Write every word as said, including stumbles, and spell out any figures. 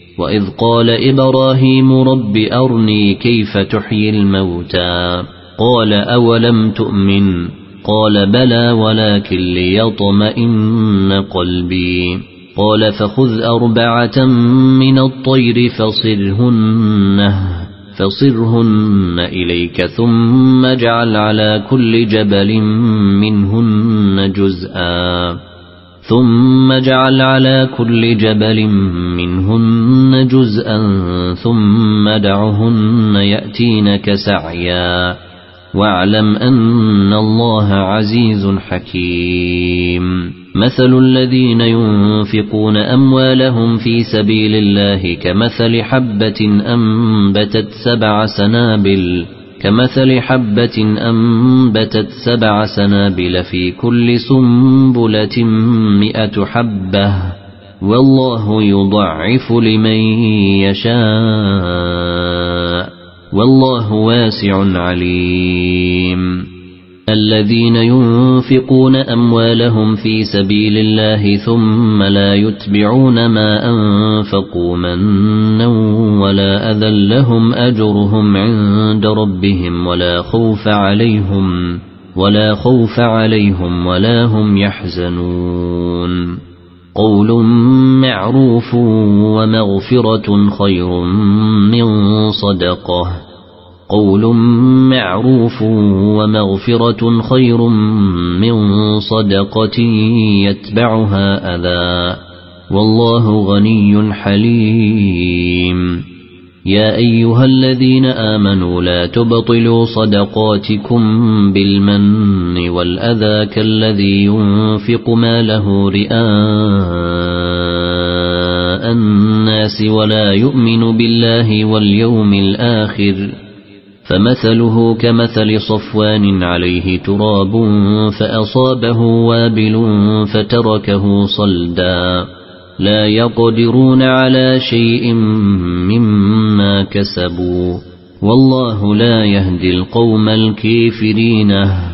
وإذ قال إبراهيم رب أرني كيف تحيي الموتى قال أولم تؤمن قال بلى ولكن ليطمئن قلبي قال فخذ أربعة من الطير فصرهن فصرهن إليك ثم اجعل على كل جبل منهن جزءا ثم اجعل على كل جبل منهن جزءا ثم دعهن يأتينك سعيا واعلم أن الله عزيز حكيم مثل الذين ينفقون أموالهم في سبيل الله كمثل حبة أنبتت سبع سنابل كمثل حبة أنبتت سبع سنابل في كل سنبلة مئة حبة والله يضعف لمن يشاء والله واسع عليم الذين ينفقون أموالهم في سبيل الله ثم لا يتبعون ما أنفقوا منا ولا أذى لهم أجرهم عند ربهم ولا خوف عليهم ولا خوف عليهم ولا هم يحزنون قول معروف ومغفرة خير من صدقة قول معروف ومغفرة خير من صدقة يتبعها أذى والله غني حليم يا أيها الذين آمنوا لا تبطلوا صدقاتكم بالمن والأذى كالذي ينفق ماله رئاء الناس ولا يؤمن بالله واليوم الآخر فمثله كمثل صفوان عليه تراب فأصابه وابل فتركه صلدا لا يقدرون على شيء مما كسبوا والله لا يهدي القوم الكافرين